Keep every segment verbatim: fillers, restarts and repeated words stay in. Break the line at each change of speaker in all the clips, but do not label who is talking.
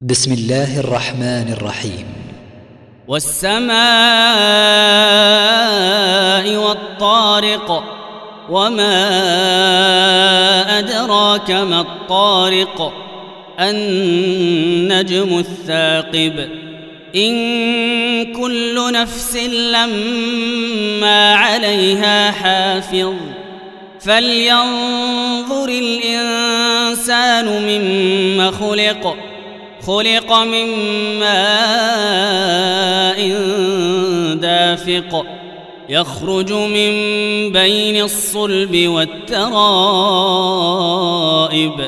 بسم الله الرحمن الرحيم.
والسماء والطارق وما أدراك ما الطارق النجم الثاقب إن كل نفس لما عليها حافظ فلينظر الإنسان مما خلق خلق من ماء دافق يخرج من بين الصلب والترائب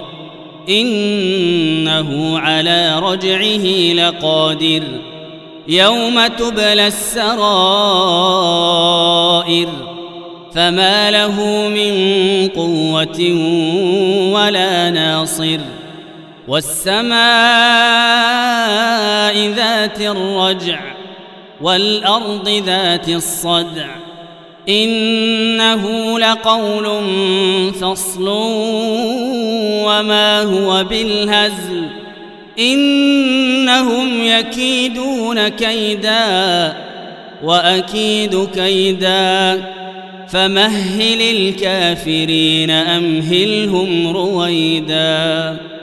إنه على رجعه لقادر يوم تبلى السرائر فما له من قوة ولا ناصر والسماء ذات الرجع والأرض ذات الصدع إنه لقول فصل وما هو بالهزل إنهم يكيدون كيدا وأكيد كيدا فمهل الكافرين أمهلهم رويدا.